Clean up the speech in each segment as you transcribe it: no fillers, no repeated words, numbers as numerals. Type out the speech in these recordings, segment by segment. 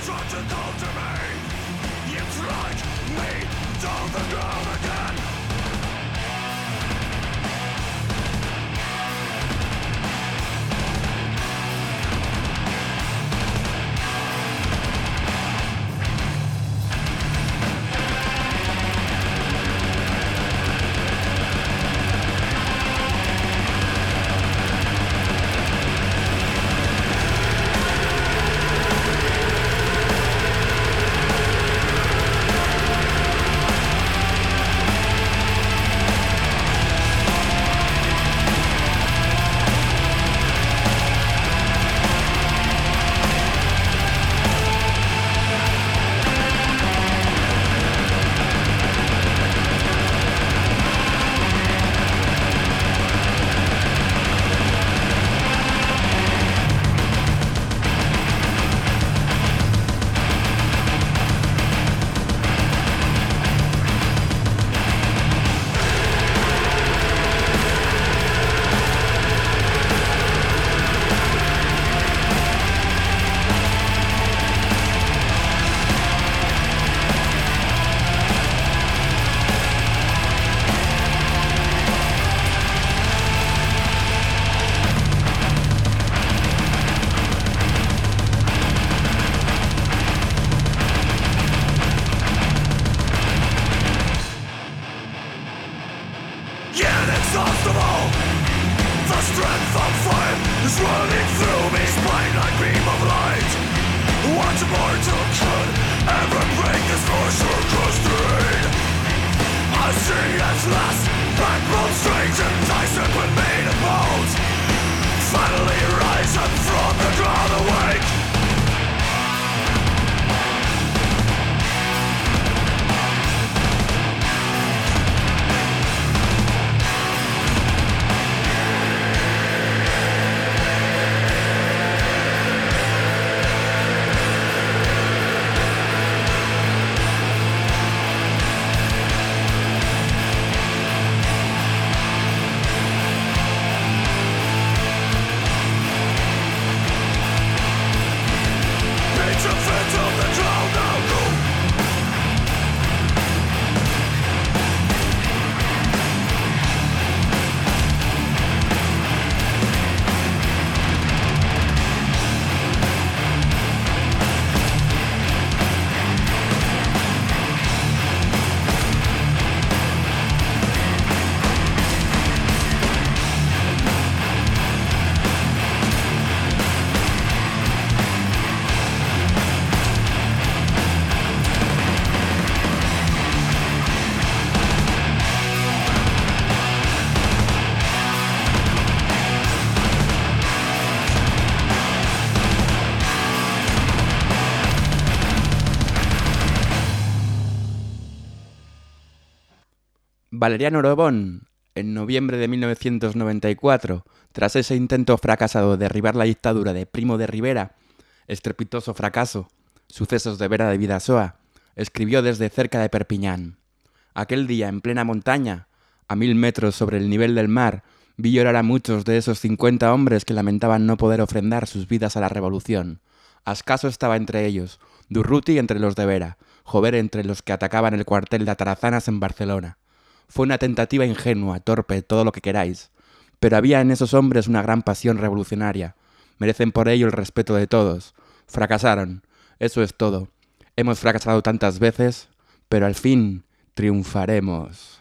Valeriano Orbón, en noviembre de 1994, tras ese intento fracasado de derribar la dictadura de Primo de Rivera, estrepitoso fracaso, sucesos de Vera de Bidasoa, escribió desde cerca de Perpiñán. Aquel día, en plena montaña, a 1000 metros sobre el nivel del mar, vi llorar a muchos de esos 50 hombres que lamentaban no poder ofrendar sus vidas a la revolución. Ascaso estaba entre ellos, Durruti entre los de Vera, Jover entre los que atacaban el cuartel de Atarazanas en Barcelona. Fue una tentativa ingenua, torpe, todo lo que queráis, pero había en esos hombres una gran pasión revolucionaria. Merecen por ello el respeto de todos. Fracasaron, eso es todo. Hemos fracasado tantas veces, pero al fin triunfaremos.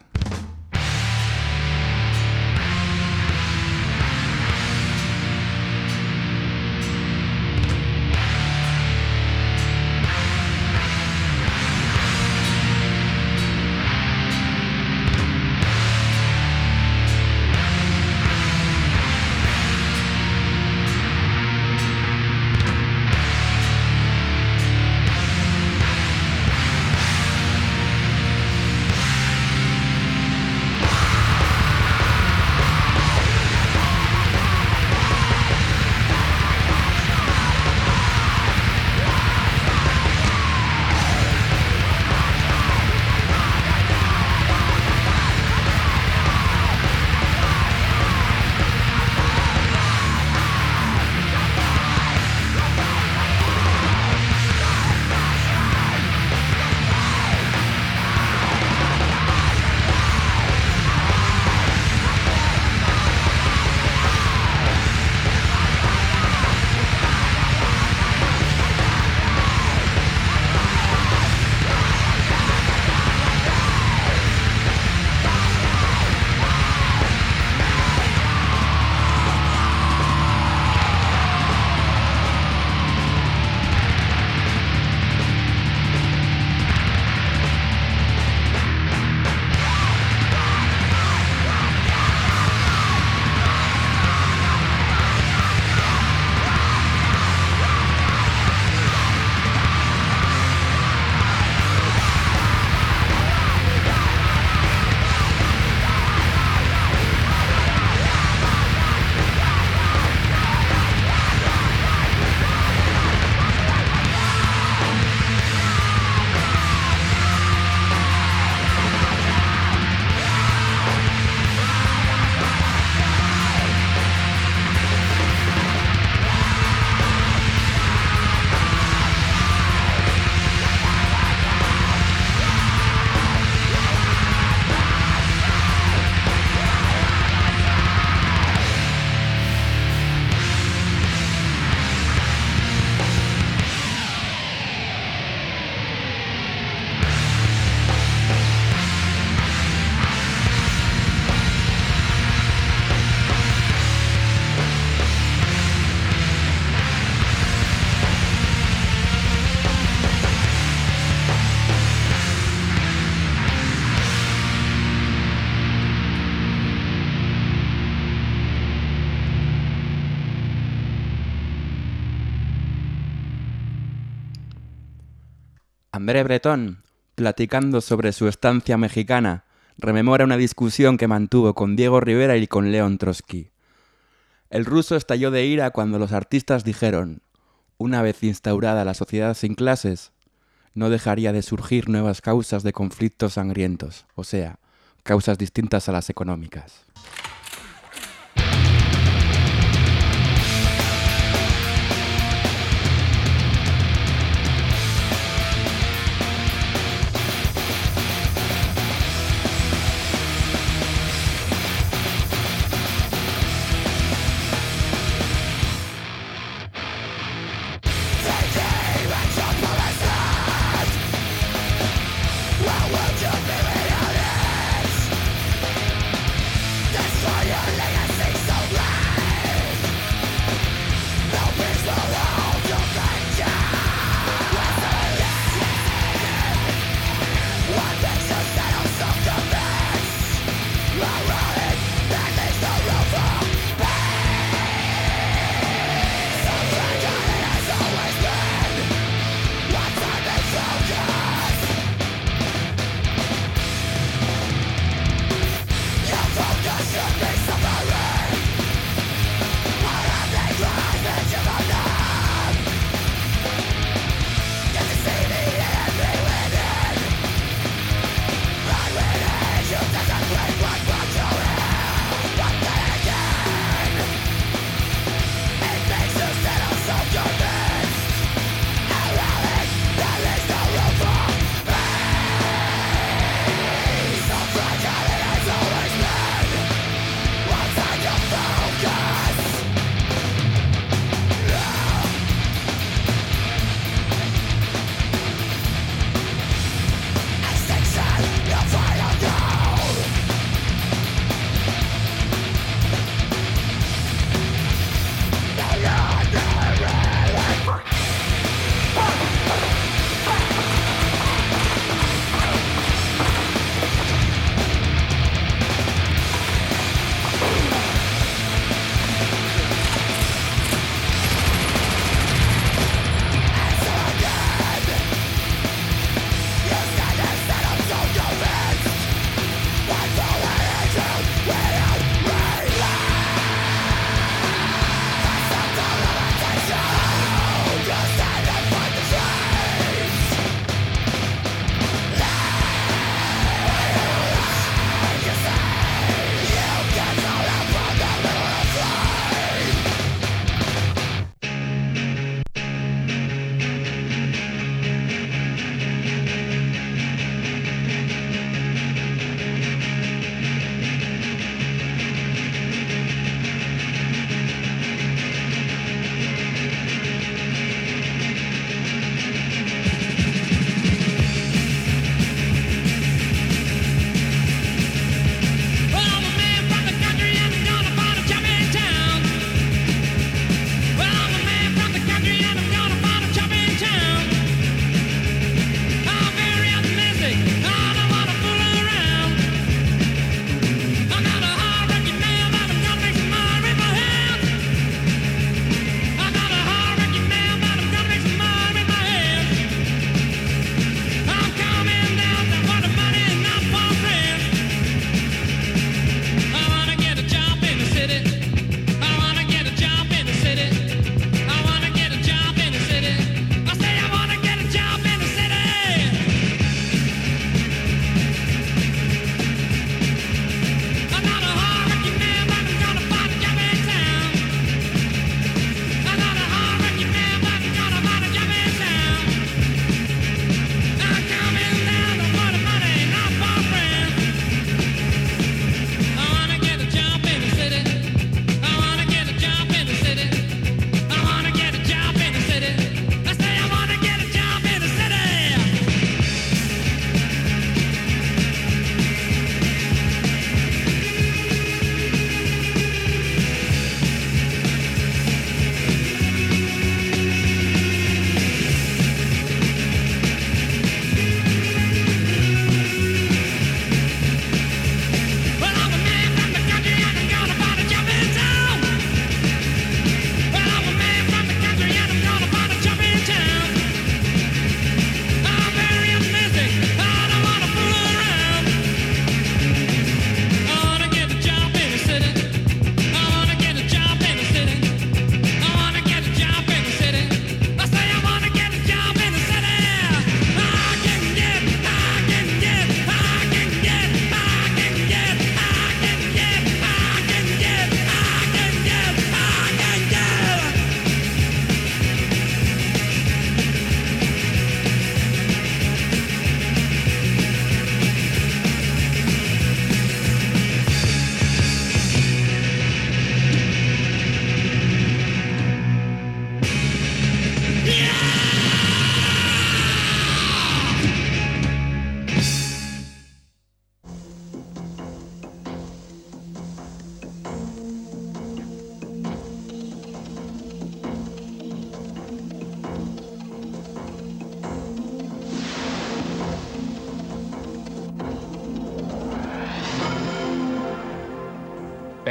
André Breton, platicando sobre su estancia mexicana, rememora una discusión que mantuvo con Diego Rivera y con León Trotsky. El ruso estalló de ira cuando los artistas dijeron: una vez instaurada la sociedad sin clases, no dejaría de surgir nuevas causas de conflictos sangrientos, o sea, causas distintas a las económicas.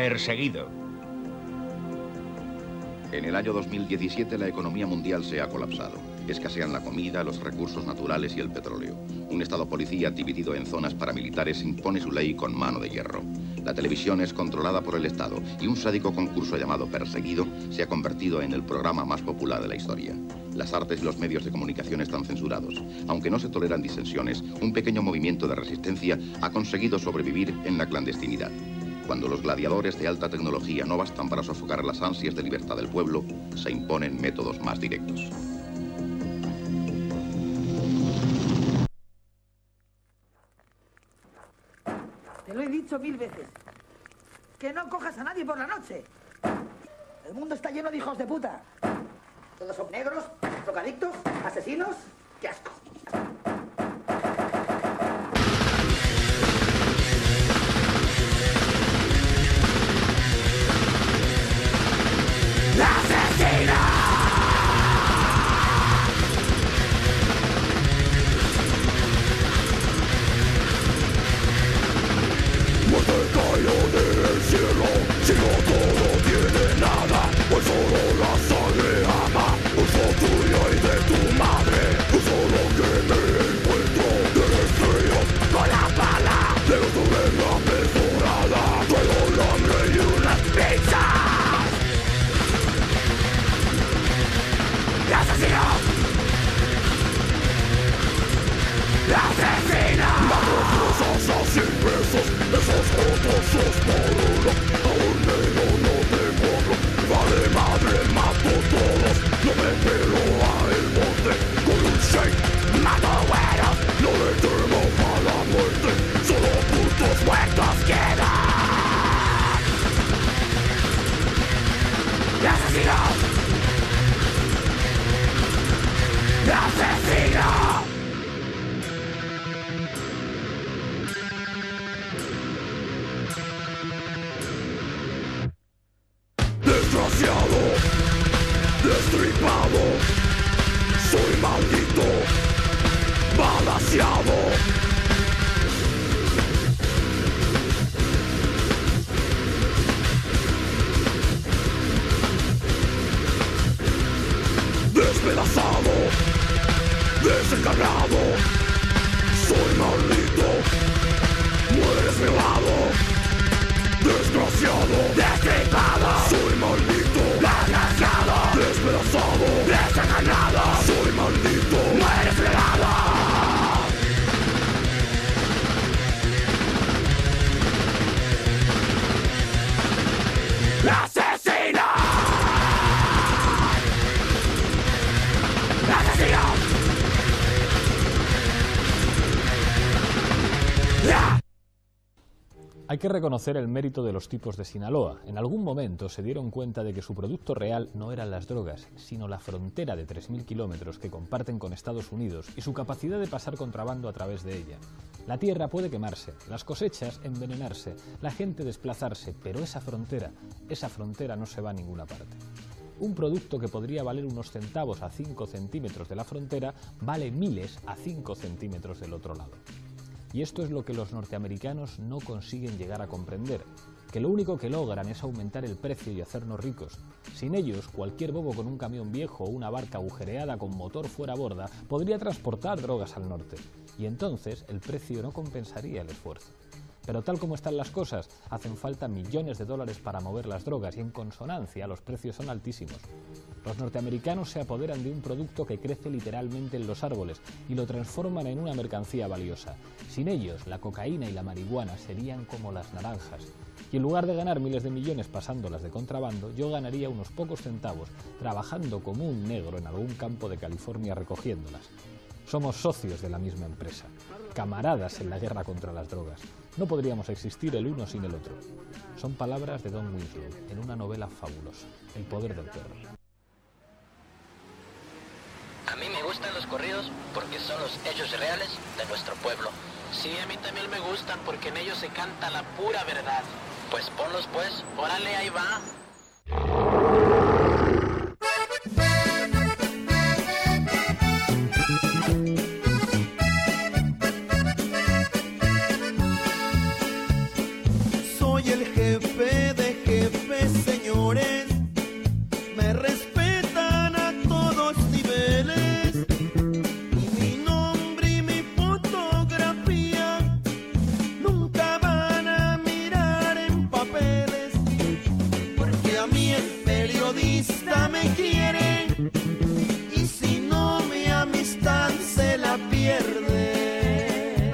Perseguido. En el año 2017 la economía mundial se ha colapsado. Escasean la comida, los recursos naturales y el petróleo. Un Estado policía dividido en zonas paramilitares impone su ley con mano de hierro. La televisión es controlada por el Estado y un sádico concurso llamado Perseguido se ha convertido en el programa más popular de la historia. Las artes y los medios de comunicación están censurados. Aunque no se toleran disensiones, un pequeño movimiento de resistencia ha conseguido sobrevivir en la clandestinidad. Cuando los gladiadores de alta tecnología no bastan para sofocar las ansias de libertad del pueblo, se imponen métodos más directos. Te lo he dicho 1000 veces. Que no cojas a nadie por la noche. El mundo está lleno de hijos de puta. Todos son negros, drogadictos, asesinos. ¡Qué asco! Hay que reconocer el mérito de los tipos de Sinaloa. En algún momento se dieron cuenta de que su producto real no eran las drogas, sino la frontera de 3000 kilómetros que comparten con Estados Unidos y su capacidad de pasar contrabando a través de ella. La tierra puede quemarse, las cosechas envenenarse, la gente desplazarse, pero esa frontera no se va a ninguna parte. Un producto que podría valer unos centavos a 5 centímetros de la frontera vale miles a 5 centímetros del otro lado. Y esto es lo que los norteamericanos no consiguen llegar a comprender, que lo único que logran es aumentar el precio y hacernos ricos. Sin ellos, cualquier bobo con un camión viejo o una barca agujereada con motor fuera borda podría transportar drogas al norte, y entonces el precio no compensaría el esfuerzo. Pero tal como están las cosas, hacen falta millones de dólares para mover las drogas y en consonancia los precios son altísimos. Los norteamericanos se apoderan de un producto que crece literalmente en los árboles y lo transforman en una mercancía valiosa. Sin ellos, la cocaína y la marihuana serían como las naranjas. Y en lugar de ganar miles de millones pasándolas de contrabando, yo ganaría unos pocos centavos trabajando como un negro en algún campo de California recogiéndolas. Somos socios de la misma empresa, camaradas en la guerra contra las drogas. No podríamos existir el uno sin el otro. Son palabras de Don Winslow en una novela fabulosa, El poder del perro. A mí me gustan los corridos porque son los hechos reales de nuestro pueblo. Sí, a mí también me gustan porque en ellos se canta la pura verdad. Pues ponlos pues. Órale, ahí va. Soy el jefe de me quiere, y si no mi amistad se la pierde.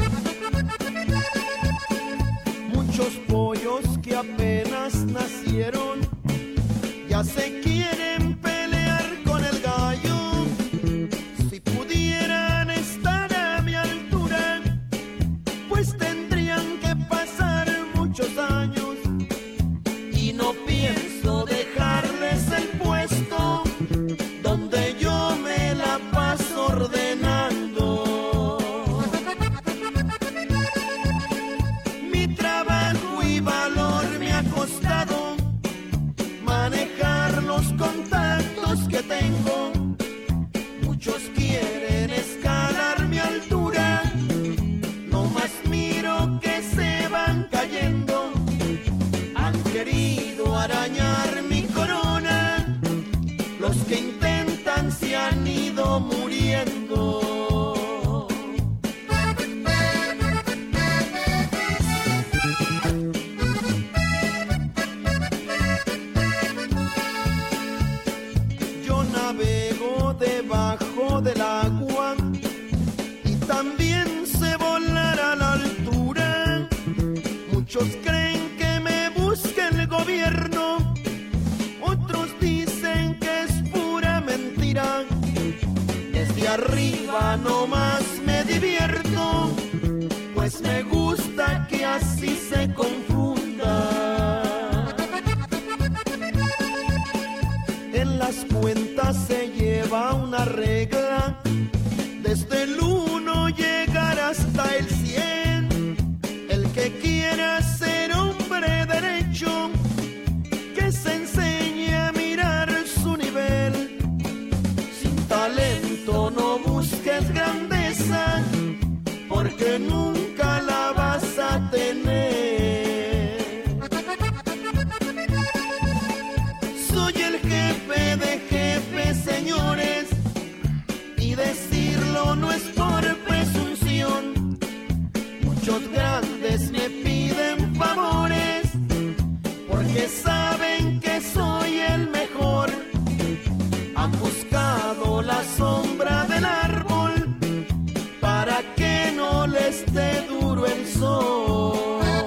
Muchos pollos que apenas nacieron ya se quieren pelear con el gallo. Si pudieran estar a mi altura, pues tendrían que pasar muchos años. Y no pienso dejarles el puesto donde yo me la paso ordenando. Mi trabajo y valor me ha costado manejar los contactos que tengo. Muchos quieren escalar mi altura, no más miro que se van cayendo. Han querido arañar mi corona, los que intentan se han ido muriendo. Yo navego debajo del agua y también sé volar a la altura. Muchos creen que me busca el gobierno, otros dicen que es pura mentira. Desde arriba nomás me divierto, pues me gusta que así se confunda. En las cuentas se lleva una regla, desde el 1 llegar hasta el 100. El que quiera ser hombre derecho, que se enseñe a mirar su nivel. Sin talento no busques grandeza, porque nunca la vas a tener. Soy el jefe de jefes, señores, y decirlo no es por presunción. Muchos grandes me piden favores, porque saben que soy el mejor. Han buscado la sombra del árbol para que no les dé duro el sol.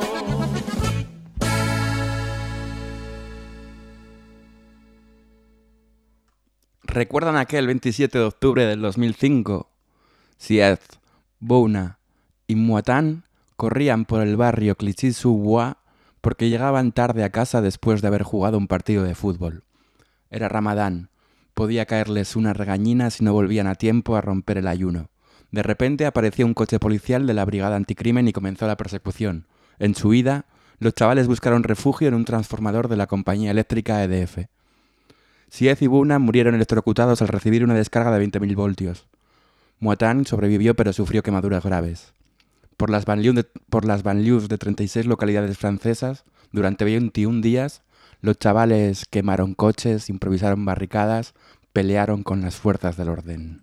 ¿Recuerdan aquel 27 de octubre del 2005? Syed, Bouna y Muatan corrían por el barrio Clichy-sous-Bois porque llegaban tarde a casa después de haber jugado un partido de fútbol. Era Ramadán. Podía caerles una regañina si no volvían a tiempo a romper el ayuno. De repente apareció un coche policial de la brigada anticrimen y comenzó la persecución. En su huida, los chavales buscaron refugio en un transformador de la compañía eléctrica EDF. Syed y Bouna murieron electrocutados al recibir una descarga de 20.000 voltios. Muatan sobrevivió pero sufrió quemaduras graves. Por las banlieues de 36 localidades francesas, durante 21 días, los chavales quemaron coches, improvisaron barricadas, pelearon con las fuerzas del orden.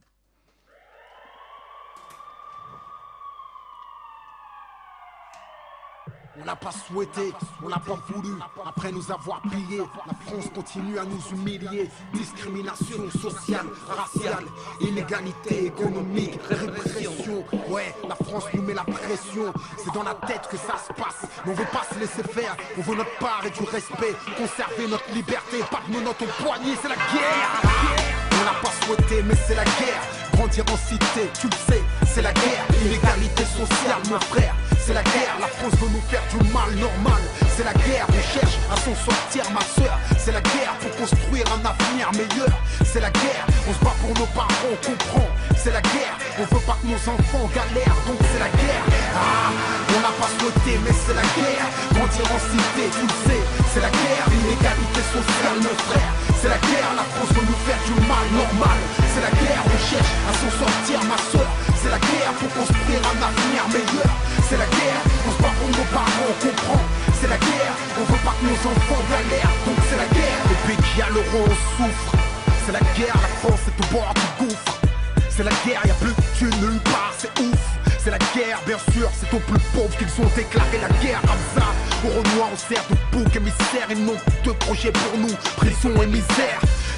On n'a pas souhaité, on n'a pas voulu. Après nous avoir pillés, la France continue à nous humilier. Discrimination sociale, raciale, inégalité économique, répression. Ouais, la France nous met la pression. C'est dans la tête que ça se passe. Mais on veut pas se laisser faire. On veut notre part et du respect. Conserver notre liberté, pas de menottes au poignet, c'est la guerre. On n'a pas souhaité, mais c'est la guerre. Grandir en cité, tu le sais, c'est la guerre. Inégalité sociale, mon frère, c'est la guerre. La France veut nous faire du mal normal. C'est la guerre, on cherche à s'en sortir, ma soeur. C'est la guerre pour construire un avenir meilleur. C'est la guerre, on se bat pour nos parents, on comprend. C'est la guerre, on veut pas que nos enfants galèrent, donc c'est la guerre. Ah, on n'a pas souhaité, mais c'est la guerre. Grandir en cité, tu le sais, c'est la guerre. Inégalité sociale, mon frère, c'est la guerre. La France veut nous faire du mal normal. C'est la guerre, on cherche à s'en sortir, ma soeur. C'est la guerre pour construire un avenir meilleur. C'est la guerre, on se bat pour nos parents, on comprend. C'est la guerre, on veut pas que nos enfants galèrent, donc c'est la guerre. Le pays qui a l'euro, on souffre. C'est la guerre, la France est au bord du gouffre. C'est la guerre, y'a plus de Dieu nulle part, c'est ouf. C'est la guerre, bien sûr, c'est aux plus pauvres qu'ils ont déclaré la guerre comme ça. Au Renoir, on sert de bouc émissaire, ils n'ont que deux projets pour nous, prison et misère.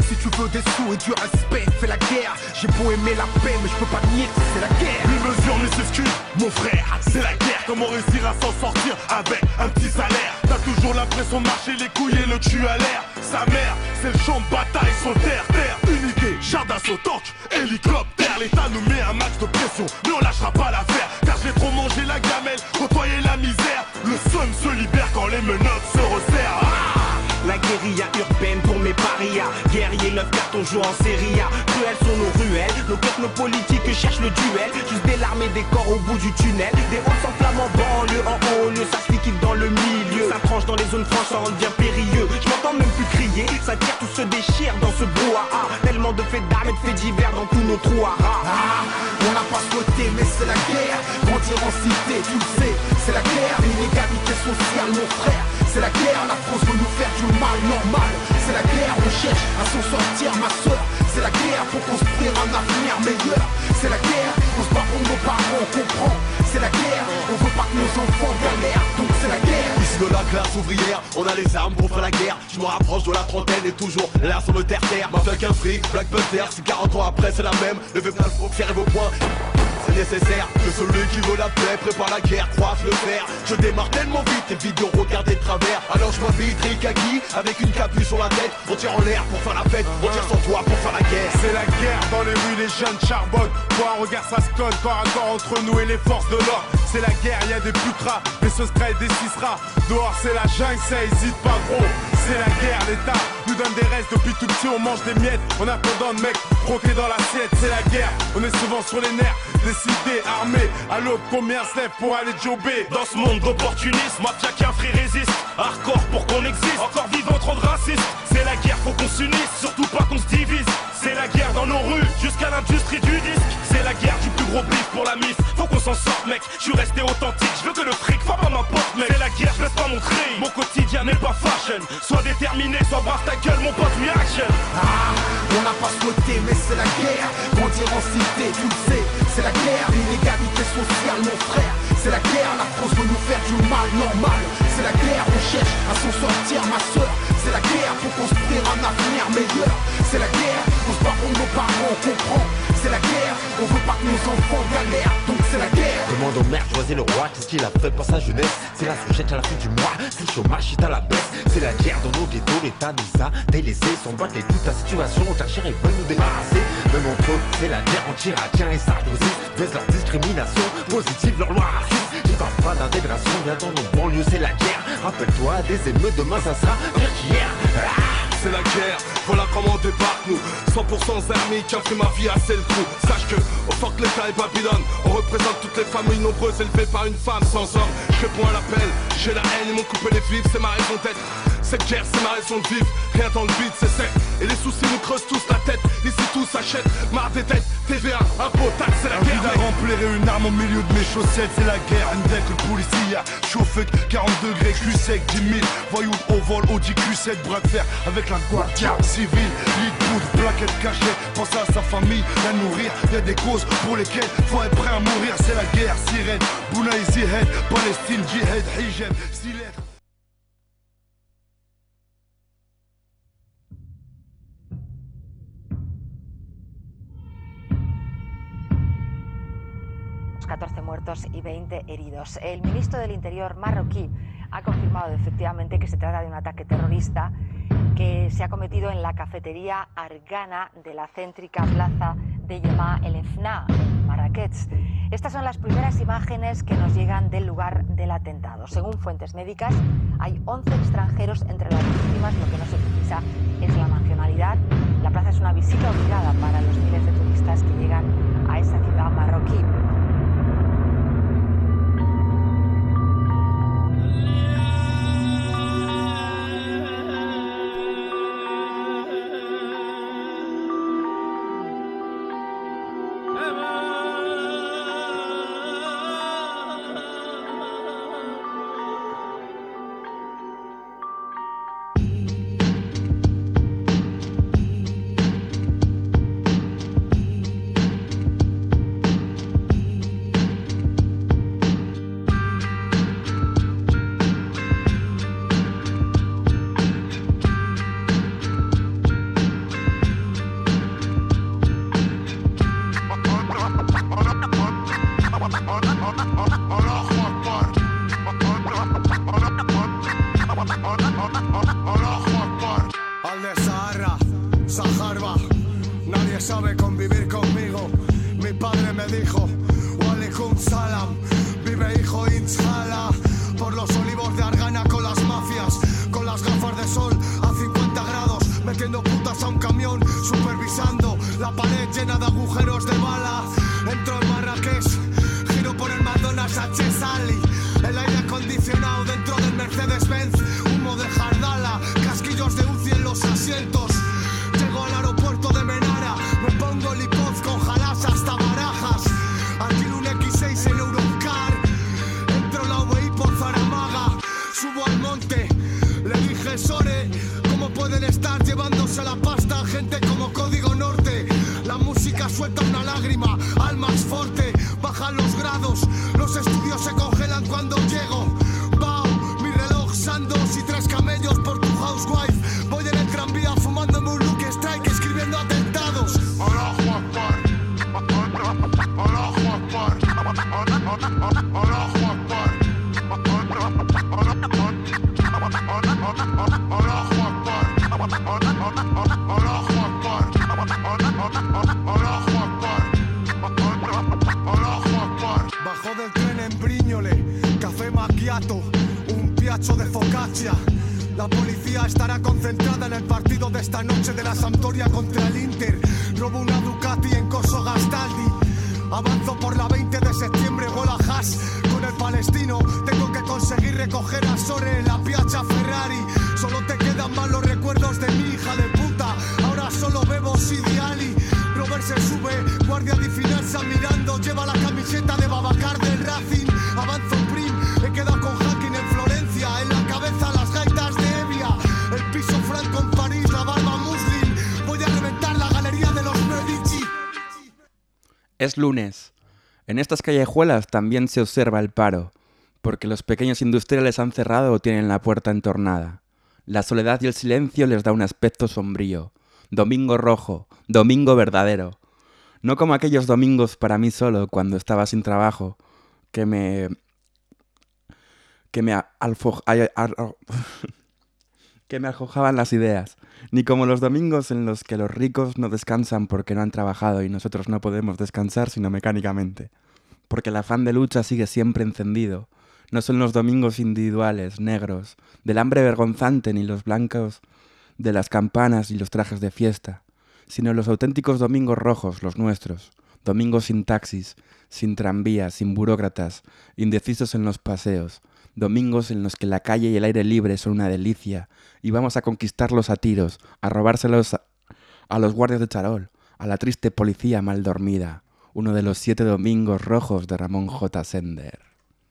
si tu veux des sous et du respect, fais la guerre. J'ai beau aimer la paix, mais je peux pas nier que c'est la guerre. Une mesure mais s'excuse, mon frère, c'est la guerre. Comment réussir à s'en sortir avec un petit salaire? T'as toujours l'impression de marcher les couilles et le cul à l'air. Sa mère, c'est le champ de bataille, son terre. Unité, char d'assaut, tank, hélicoptère. L'État nous met un max de pression, mais on lâchera pas l'affaire. Car j'ai trop mangé la gamelle, côtoyé la misère. Le seum se libère quand les menottes se resserrent. La guérilla urbaine pour mes parias. Guerrier 9 cartons jouent en série A. Cruelles sont nos ruelles, nos cœurs, nos politiques cherchent le duel. Juste des larmes et des corps au bout du tunnel. Des halls s'enflamment en banlieue, en haut lieu. Ça se liquide dans le milieu. Ça tranche dans les zones franches, ça en devient périlleux. Je m'entends même plus crier, ça tire, tout se déchire dans ce brouhaha. Tellement de faits d'armes et de faits divers dans tous nos trous à rats. On n'a pas souhaité mais c'est la guerre. Grandir en cité, tu le sais, c'est la guerre. L'inégalité sociale, mon frère, c'est la guerre. La France veut nous faire du mal normal. C'est la guerre, on cherche à s'en sortir ma soeur. C'est la guerre pour construire un avenir meilleur. C'est la guerre, on se bat pour nos parents, on comprend. C'est la guerre, on veut pas que nos enfants galèrent. Donc c'est la guerre. Ici de la classe ouvrière, on a les armes pour faire la guerre. Je me rapproche de la trentaine et toujours l'air sur le terre-terre. M'a fait qu'un fric, Black Panther, c'est 40 ans après c'est la même. Levez pas le faux, serrez vos poings. C'est nécessaire que celui qui veut la paix prépare la guerre, croise le fer. Je démarre tellement vite, évite de regarder de travers. Alors je m'habille Rikaki avec une capuche sur la tête. On tire en l'air pour faire la fête, on tire sur toi pour faire la guerre. C'est la guerre dans les rues, les jeunes charbonnent. Toi un regard ça se colle corps à corps entre nous et les forces de l'ordre. C'est la guerre, y a des putras, des secrets et des cisras. Dehors c'est la jungle, ça hésite pas gros. C'est la guerre, l'État nous donne des restes. Depuis tout petit on mange des miettes. On a pendant de mecs croqués dans l'assiette. C'est la guerre, on est souvent sur les nerfs. Décidé, armé, à l'aube combien se lève pour aller jobber. Dans ce monde d'opportunisme, mafia qu'un free résiste. Hardcore pour qu'on existe, encore vivant trop de racistes. C'est la guerre, faut qu'on s'unisse, surtout pas qu'on se divise. C'est la guerre dans nos rues, jusqu'à l'industrie du disque. C'est la guerre du plus gros bif pour la mif. Faut qu'on s'en sorte mec, je suis resté authentique. Je veux que le fric, faut pas m'importe mec. C'est la guerre, je laisse pas mon tri. Mon quotidien n'est pas fashion. Sois déterminé, sois brasse ta gueule mon pote, reaction. On n'a pas souhaité mais c'est la guerre. Grandir en cité, tu le sais, c'est la guerre. L'inégalité sociale mon frère, c'est la guerre. La France veut nous faire du mal normal. C'est la guerre, on cherche à s'en sortir ma soeur. C'est la guerre pour construire un avenir meilleur. C'est la guerre, on se bat pour nos parents, on comprend. C'est la guerre, on veut pas que nos enfants galèrent. Donc c'est la guerre. Demande au maire, choisis le roi, qu'est-ce qu'il a fait pour sa jeunesse? C'est la sujette à la fin du mois, c'est le chômage, c'est à la baisse. C'est la guerre dans nos ghettos, l'État nous a délaissés. Sans battre et toute la situation, on cherche et veulent nous débarrasser. Même entre eux, c'est la guerre anti-radien et Sarkozy. Baisse leur discrimination, positive leur loi raciste. J'y parle pas d'intégration, viens dans nos banlieues, c'est la guerre. Rappelle-toi des émeutes, demain ça sera pire qu'hier. C'est la guerre, voilà comment on débarque nous. 100% armés qui ont fait ma vie assez le coup. Sache que, au fort que l'État est Babylone, on représente toutes les familles nombreuses élevées par une femme sans homme. Je réponds à l'appel, j'ai la haine, ils m'ont coupé les vivres, c'est ma raison d'être. Cette guerre c'est ma raison de vivre, rien dans le vide c'est sec. Et les soucis nous creusent tous la tête, ici tout s'achète. Marre des dettes, TVA, impôts, taxes, c'est la guerre. Un remplir et une arme au milieu de mes chaussettes, c'est la guerre. Une deck, le policier, chauffé, 40 degrés, cul sec, 10 000. Voyou au vol, Audi Q7, bras de fer avec la guardia civile. Lit de poudre, plaquette cachée, pense à sa famille, la nourrir. Y'a des causes pour lesquelles faut être prêt à mourir. C'est la guerre, sirène, Bouna et Zihed, Palestine, Jihad, Hijab, 6 lettres. Los 14 muertos y 20 heridos. El ministro del Interior marroquí ha confirmado efectivamente que se trata de un ataque terrorista que se ha cometido en la cafetería Argana de la céntrica plaza de Yema El Enfna, en Marrakech. Estas son las primeras imágenes que nos llegan del lugar del atentado. Según fuentes médicas, hay 11 extranjeros entre las víctimas. Lo que no se precisa es la nacionalidad. La plaza es una visita obligada para los miles de turistas que llegan a esta ciudad marroquí. que sabe convivir conmigo. Mi padre me dijo, Walaikum salam, vive hijo inshallah. Por los olivos de Argana con las mafias, con las gafas de sol a 50 grados, metiendo putas a un camión, supervisando la pared llena de agujeros de bala. Entro en Marrakech, giro por el McDonald's a Chesali, el aire acondicionado dentro del Mercedes-Benz, humo de jardala, casquillos de UCI en los asientos. Llego al aeropuerto de Menara, me pongo lipoz con jalás hasta Barajas, alquilo un X6 en Eurocar, entro la VI por Zaramaga, subo al monte, le dije Sore, ¿cómo pueden estar llevándose la pasta gente como Código Norte? La música suelta una lágrima, almas forte, bajan los grados, los estudios se congelan cuando llego. Bao, mi reloj, Sandos y 3 camellos por tu housewife. Voy en el tranvía fumándome un Lucky Strike, escribiendo atentados. Allahu Akbar, Allahu Akbar, Allahu Akbar, Bajó del tren en Briñole, café macchiato, un piacho de focaccia. La policía estará concentrada en el partido de esta noche de la Sampdoria contra el Inter. Robo una Ducati en Corso Gastaldi. Avanzo por la 20 de septiembre, bola hash con el palestino. Tengo que conseguir recoger a Sore en la Piazza Ferrari. Solo te quedan malos recuerdos de mi hija de puta. Ahora solo bebo Sidi Ali. Robert se sube, guardia di finanza mirando. Lleva la camiseta de Babacar del Racing. Avanzo prim, he quedado con Hacking en Florencia. En la cabeza las gaitas de Evia. El piso franco en París, la barba muslim. Voy a reventar la galería de los Medici. Es lunes. En estas callejuelas también se observa el paro, porque los pequeños industriales han cerrado o tienen la puerta entornada. La soledad y el silencio les da un aspecto sombrío. Domingo rojo, domingo verdadero. No como aquellos domingos para mí solo, cuando estaba sin trabajo, que me alfojaban las ideas, ni como los domingos en los que los ricos no descansan porque no han trabajado y nosotros no podemos descansar sino mecánicamente, porque el afán de lucha sigue siempre encendido. No son los domingos individuales, negros, del hambre vergonzante ni los blancos de las campanas y los trajes de fiesta, sino los auténticos domingos rojos, los nuestros, domingos sin taxis, sin tranvías, sin burócratas, indecisos en los paseos, domingos en los que la calle y el aire libre son una delicia y vamos a conquistarlos a tiros, a robárselos a los guardias de charol, a la triste policía mal dormida, uno de los 7 domingos rojos de Ramón J. Sender.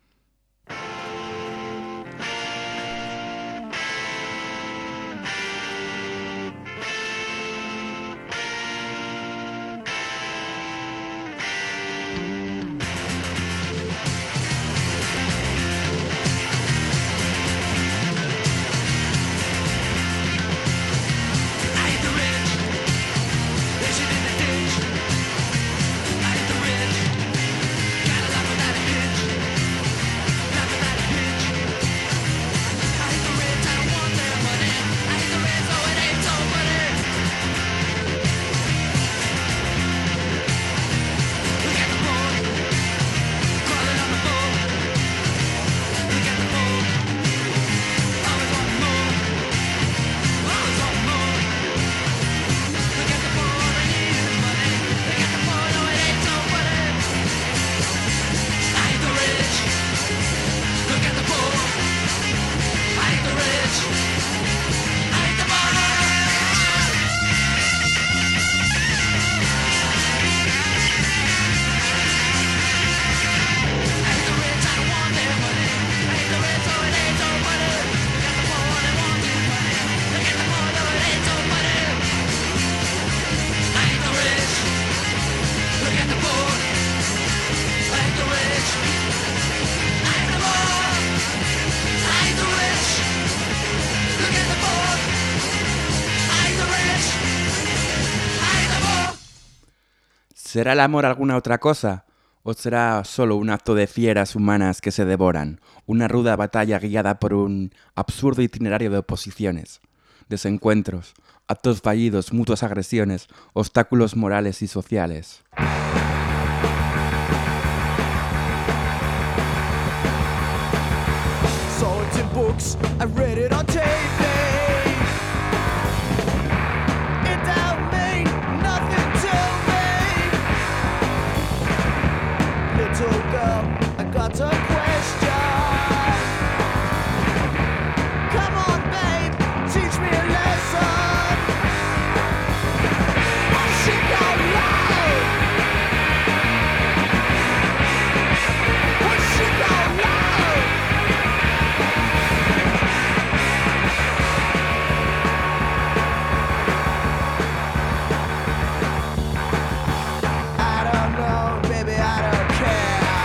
¿Será el amor alguna otra cosa? ¿O será solo un acto de fieras humanas que se devoran? Una ruda batalla guiada por un absurdo itinerario de oposiciones, desencuentros, actos fallidos, mutuas agresiones, obstáculos morales y sociales. Saw it in books, I read it on TV. It don't mean nothing to me. Little girl, I got a question. Come on, babe, teach me a lesson. I should go loud. I should go loud. I don't know, baby, I don't care.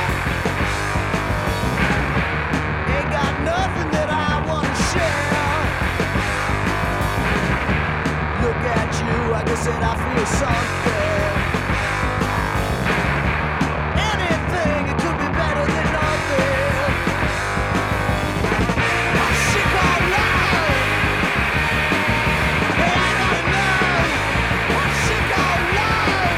Ain't got nothing that I wanna share. Look at you, I guess that I feel something. Anything, it could be better than nothing. I should go loud. Hey, I gotta know. I should go loud.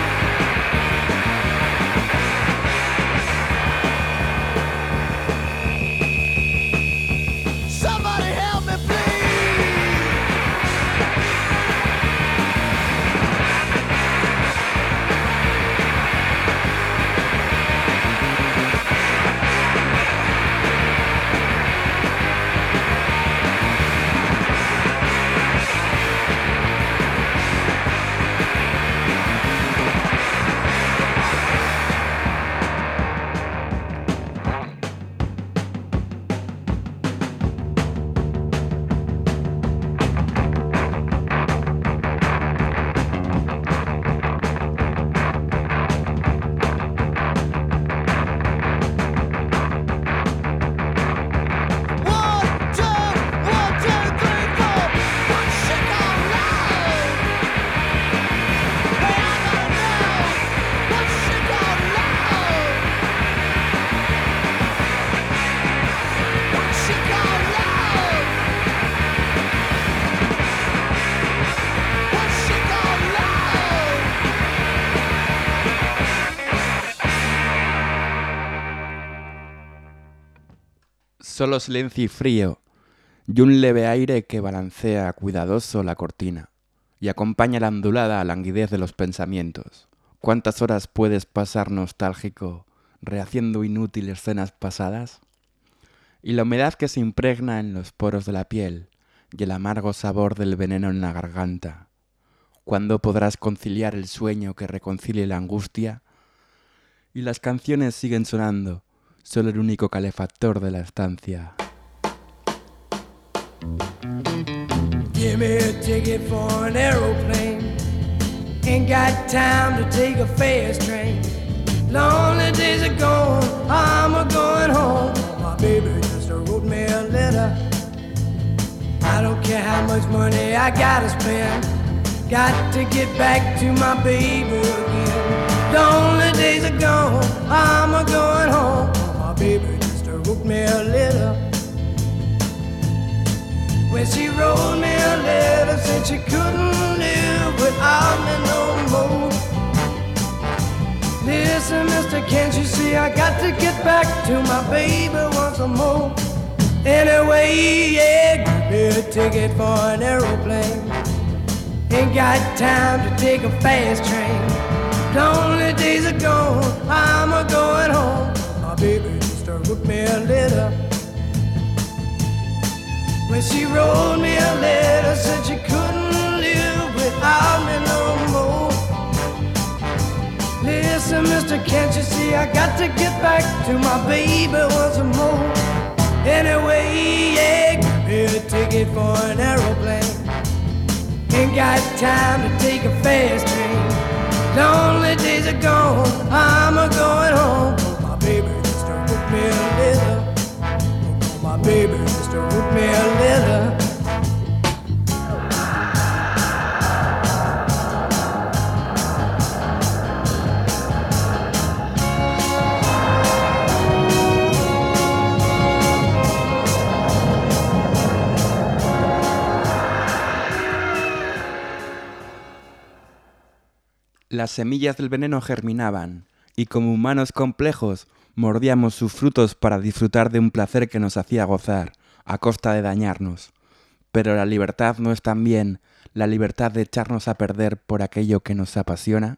Somebody help me, please. Solo silencio y frío, y un leve aire que balancea cuidadoso la cortina, y acompaña la ondulada languidez de los pensamientos. ¿Cuántas horas puedes pasar nostálgico, rehaciendo inútiles escenas pasadas? Y la humedad que se impregna en los poros de la piel, y el amargo sabor del veneno en la garganta. ¿Cuándo podrás conciliar el sueño que reconcilie la angustia? Y las canciones siguen sonando, solo el único calefactor de la estancia. Give me a ticket for an aeroplane. Ain't got time to take a fast train. Lonely days are gone, I'm a-going home. My baby just wrote me a letter. I don't care how much money I gotta spend. Got to get back to my baby again. Lonely days are gone, I'm a-going home. My baby just wrote me a letter. When she wrote me a letter, said she couldn't live without me no more. Listen, mister, can't you see I got to get back to my baby once more? Anyway, yeah, give me a ticket for an aeroplane. Ain't got time to take a fast train. Lonely days are gone, I'm a-going home. My baby just wrote me a letter. When she wrote me a letter, said she couldn't live without me no more. Listen, mister, can't you see I got to get back to my baby once more? Anyway, yeah, give me a ticket for an aeroplane. Ain't got time to take a fast train. Lonely days are gone, I'm a-going home. My baby just wrote me a letter. My baby just wrote me a letter. Las semillas del veneno germinaban, y como humanos complejos, mordíamos sus frutos para disfrutar de un placer que nos hacía gozar, a costa de dañarnos. Pero la libertad no es también la libertad de echarnos a perder por aquello que nos apasiona.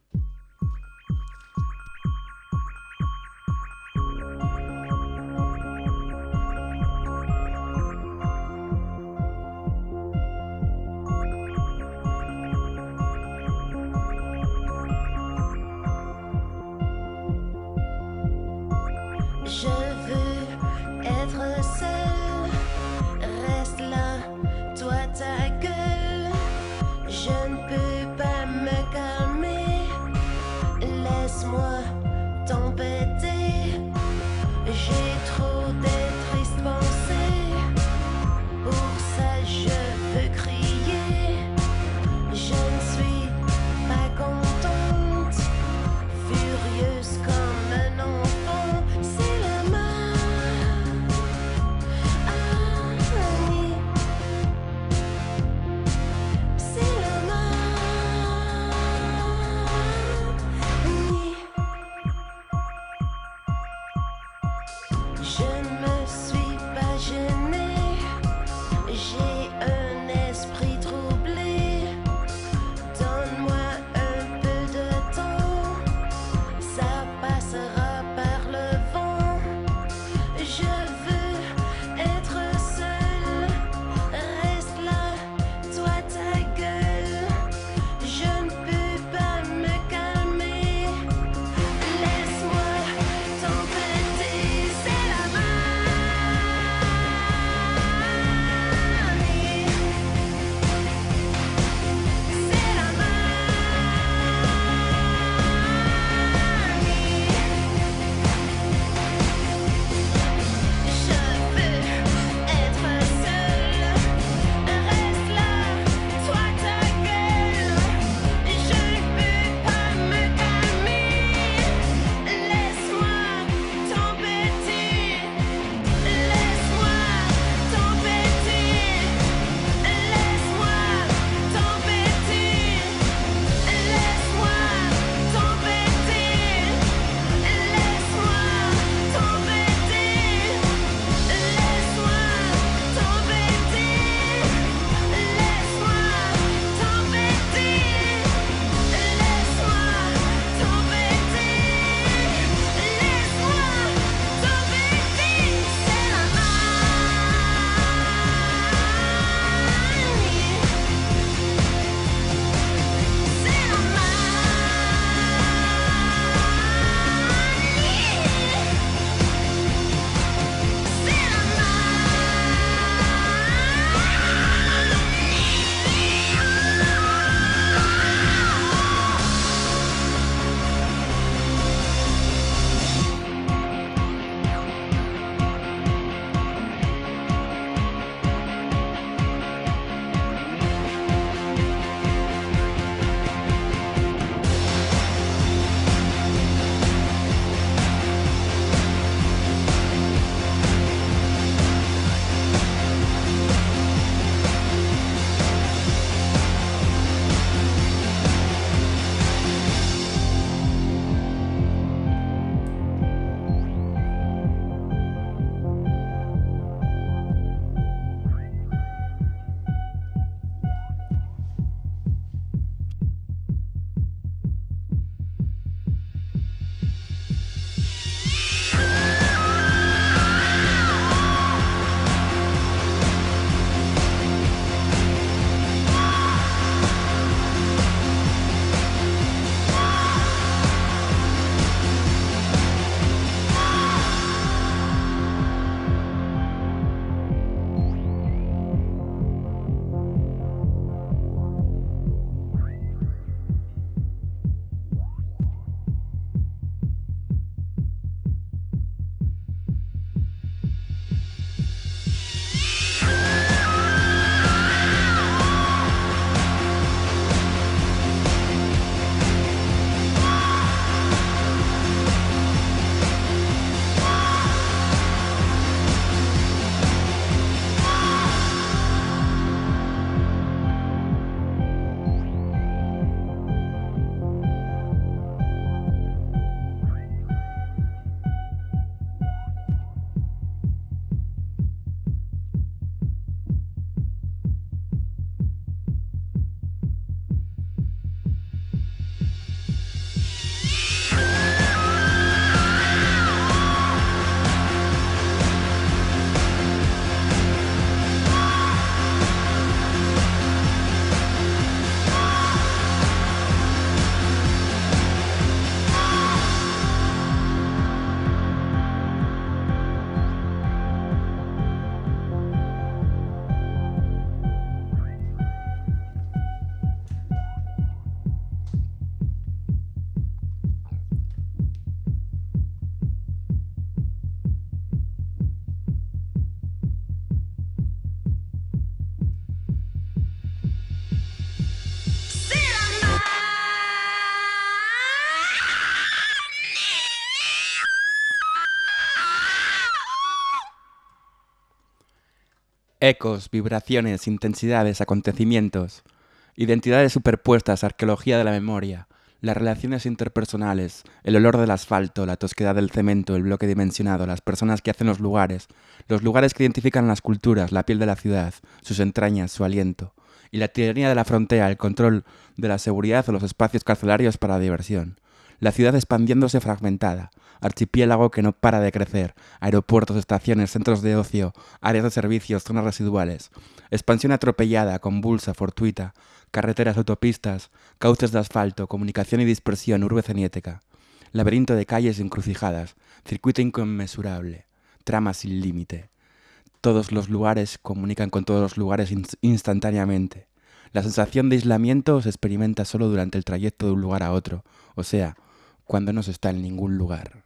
Je veux être seul, reste là, toi ta gueule. Je ne peux pas me calmer. Ecos, vibraciones, intensidades, acontecimientos, identidades superpuestas, arqueología de la memoria, las relaciones interpersonales, el olor del asfalto, la tosquedad del cemento, el bloque dimensionado, las personas que hacen los lugares que identifican las culturas, la piel de la ciudad, sus entrañas, su aliento, y la tiranía de la frontera, el control de la seguridad o los espacios carcelarios para la diversión. La ciudad expandiéndose fragmentada, archipiélago que no para de crecer, aeropuertos, estaciones, centros de ocio, áreas de servicios, zonas residuales, expansión atropellada, convulsa, fortuita, carreteras, autopistas, cauces de asfalto, comunicación y dispersión, urbe ceniética, laberinto de calles y encrucijadas, circuito inconmensurable, trama sin límite. Todos los lugares comunican con todos los lugares instantáneamente. La sensación de aislamiento se experimenta solo durante el trayecto de un lugar a otro, o sea, cuando no se está en ningún lugar.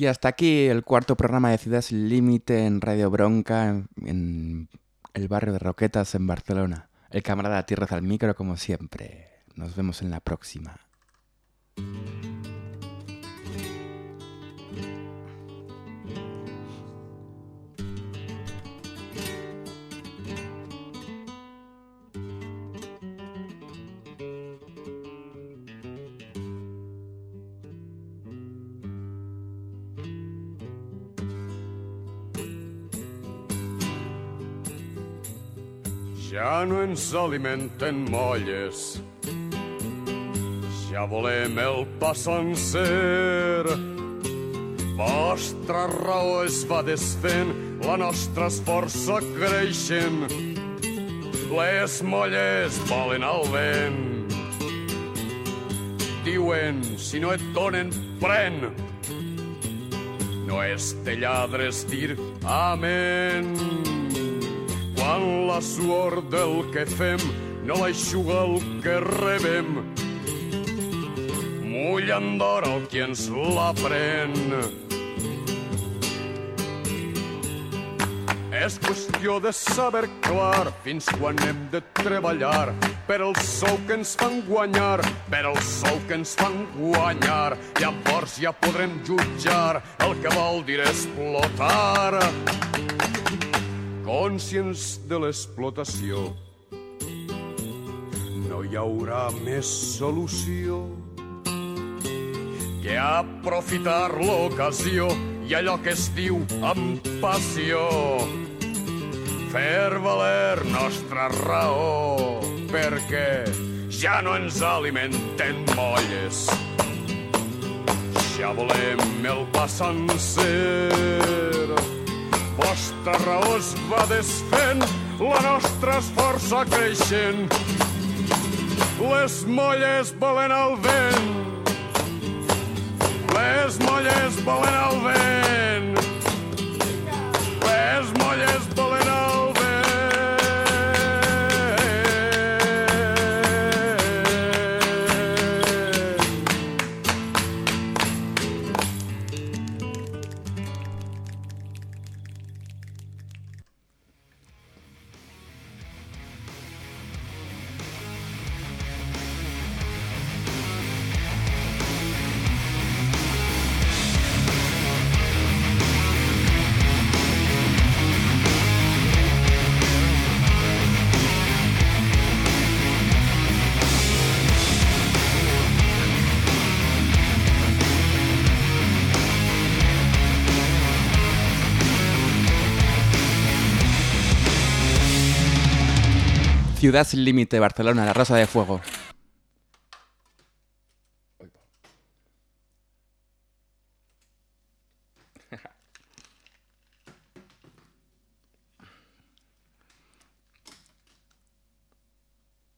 Y hasta aquí el cuarto programa de Ciudad Sin Límite en Radio Bronca, en el barrio de Roquetas, en Barcelona. El camarada Tierra al micro, como siempre. Nos vemos en la próxima. Ja no ens alimenten molles, ja volem el pa sencer. Vostra raó es va desfent, la nostra és força creixent. Les molles volen al vent. Diuen, si no et donen, pren. No és de lladres dir amén. Quan la suor del que fem no l'aixuga el que rebem, mullant d'or el qui ens la pren. És qüestió de saber clar fins quan hem de treballar per el sou que ens fan guanyar, per el sou que ens fan guanyar. Llavors ja podrem jutjar el que vol dir explotar. Conscients de l'explotació, no hi haurà més solució que aprofitar l'ocasió i allò que es diu amb passió. Fer valer nostra raó, perquè ja no ens alimenten molles. Ja volem el pa sencer. Vostra raó es va desfent, la nostra és força creixent. Les molles volen al vent, les molles volen al vent, les molles volen al vent. Ciudad Sin Límite, Barcelona, La Rosa de Fuego.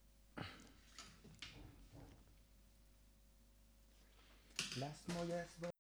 Las mollas